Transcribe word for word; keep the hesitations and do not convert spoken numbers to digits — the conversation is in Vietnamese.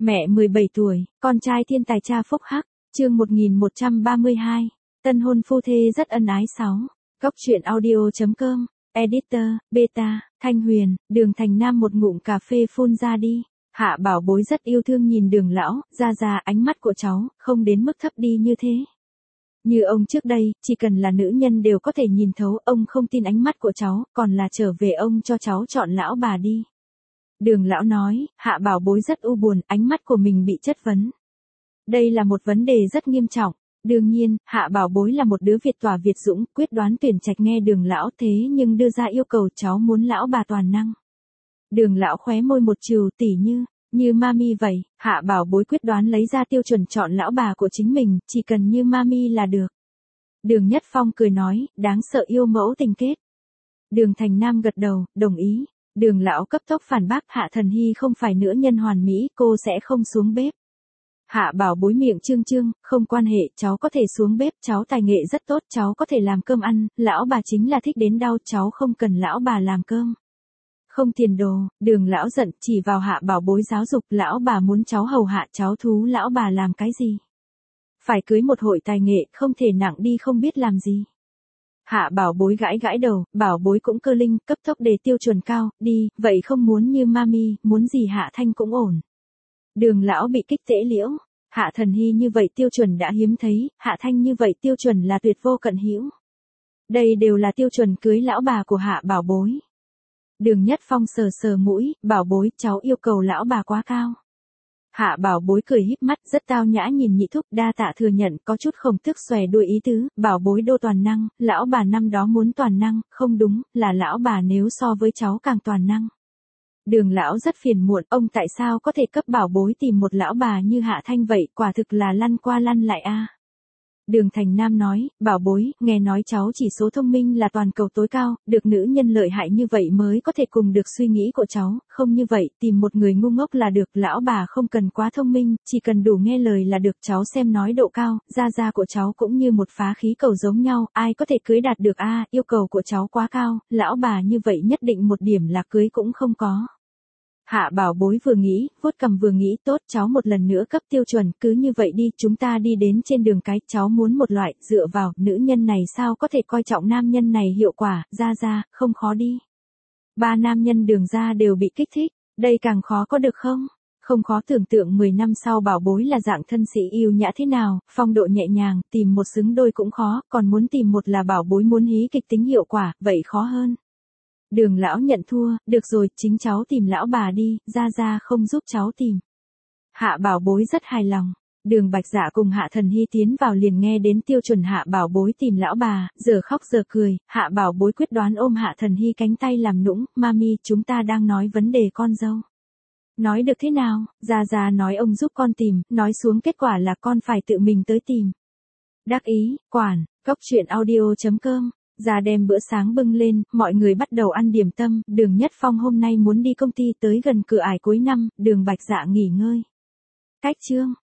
Mẹ mười bảy tuổi, con trai thiên tài cha phúc hắc, chương một nghìn một trăm ba mươi hai, tân hôn phu thê rất ân ái sáu. Góc truyện audio.com, editor, beta, Thanh Huyền, Đường Thành Nam một ngụm cà phê phun ra đi. Hạ Bảo Bối rất yêu thương nhìn Đường lão, ra ra ánh mắt của cháu, không đến mức thấp đi như thế. Như ông trước đây, chỉ cần là nữ nhân đều có thể nhìn thấu, ông không tin ánh mắt của cháu, còn là trở về ông cho cháu chọn lão bà đi. Đường lão nói, Hạ Bảo Bối rất u buồn, ánh mắt của mình bị chất vấn. Đây là một vấn đề rất nghiêm trọng. Đương nhiên, Hạ Bảo Bối là một đứa Việt tỏa Việt dũng, quyết đoán tuyển trạch nghe Đường lão thế nhưng đưa ra yêu cầu cháu muốn lão bà toàn năng. Đường lão khóe môi một trừ, tỉ như, như mami vậy, Hạ Bảo Bối quyết đoán lấy ra tiêu chuẩn chọn lão bà của chính mình, chỉ cần như mami là được. Đường Nhất Phong cười nói, đáng sợ yêu mẫu tình kết. Đường Thành Nam gật đầu, đồng ý. Đường lão cấp tốc phản bác, Hạ Thần Hy không phải nữ nhân hoàn mỹ, cô sẽ không xuống bếp. Hạ Bảo Bối miệng trương trương, không quan hệ, cháu có thể xuống bếp, cháu tài nghệ rất tốt, cháu có thể làm cơm ăn, lão bà chính là thích đến đau, cháu không cần lão bà làm cơm. Không tiền đồ, Đường lão giận, chỉ vào Hạ Bảo Bối giáo dục, lão bà muốn cháu hầu hạ cháu thú, lão bà làm cái gì? Phải cưới một hội tài nghệ, không thể nặng đi không biết làm gì. Hạ Bảo Bối gãi gãi đầu, Bảo Bối cũng cơ linh, cấp tốc đề tiêu chuẩn cao, đi, vậy không muốn như mami, muốn gì Hạ Thanh cũng ổn. Đường lão bị kích tễ liễu, Hạ Thần Hy như vậy tiêu chuẩn đã hiếm thấy, Hạ Thanh như vậy tiêu chuẩn là tuyệt vô cận hữu. Đây đều là tiêu chuẩn cưới lão bà của Hạ Bảo Bối. Đường Nhất Phong sờ sờ mũi, Bảo Bối, cháu yêu cầu lão bà quá cao. Hạ Bảo Bối cười híp mắt, rất tao nhã nhìn nhị thúc, đa tạ thừa nhận, có chút không tức xòe đuôi ý tứ, Bảo Bối đô toàn năng, lão bà năm đó muốn toàn năng, không đúng, là lão bà nếu so với cháu càng toàn năng. Đường lão rất phiền muộn, ông tại sao có thể cấp Bảo Bối tìm một lão bà như Hạ Thanh vậy, quả thực là lăn qua lăn lại a. Đường Thành Nam nói, Bảo Bối, nghe nói cháu chỉ số thông minh là toàn cầu tối cao, được nữ nhân lợi hại như vậy mới có thể cùng được suy nghĩ của cháu, không như vậy, tìm một người ngu ngốc là được, lão bà không cần quá thông minh, chỉ cần đủ nghe lời là được, cháu xem nói độ cao, gia gia của cháu cũng như một phá khí cầu giống nhau, ai có thể cưới đạt được a, yêu cầu của cháu quá cao, lão bà như vậy nhất định một điểm là cưới cũng không có. Hạ Bảo Bối vừa nghĩ, vuốt cằm vừa nghĩ, tốt, cháu một lần nữa cấp tiêu chuẩn, cứ như vậy đi, chúng ta đi đến trên đường cái, cháu muốn một loại, dựa vào, nữ nhân này sao có thể coi trọng nam nhân này hiệu quả, ra ra, không khó đi. Ba nam nhân Đường ra đều bị kích thích, đây càng khó có được không? Không khó tưởng tượng mười năm sau Bảo Bối là dạng thân sĩ yêu nhã thế nào, phong độ nhẹ nhàng, tìm một xứng đôi cũng khó, còn muốn tìm một là Bảo Bối muốn hí kịch tính hiệu quả, vậy khó hơn. Đường lão nhận thua, được rồi, chính cháu tìm lão bà đi, ra ra không giúp cháu tìm. Hạ Bảo Bối rất hài lòng. Đường Bạch Dạ cùng Hạ Thần Hy tiến vào liền nghe đến tiêu chuẩn Hạ Bảo Bối tìm lão bà, giờ khóc giờ cười, Hạ Bảo Bối quyết đoán ôm Hạ Thần Hy cánh tay làm nũng, mami, chúng ta đang nói vấn đề con dâu. Nói được thế nào, ra ra nói ông giúp con tìm, nói xuống kết quả là con phải tự mình tới tìm. Đắc ý, quản, góc truyện audio.com. Ra đem bữa sáng bưng lên, mọi người bắt đầu ăn điểm tâm, Đường Nhất Phong hôm nay muốn đi công ty tới gần cửa ải cuối năm, Đường Bạch Dạ nghỉ ngơi. Cách chương.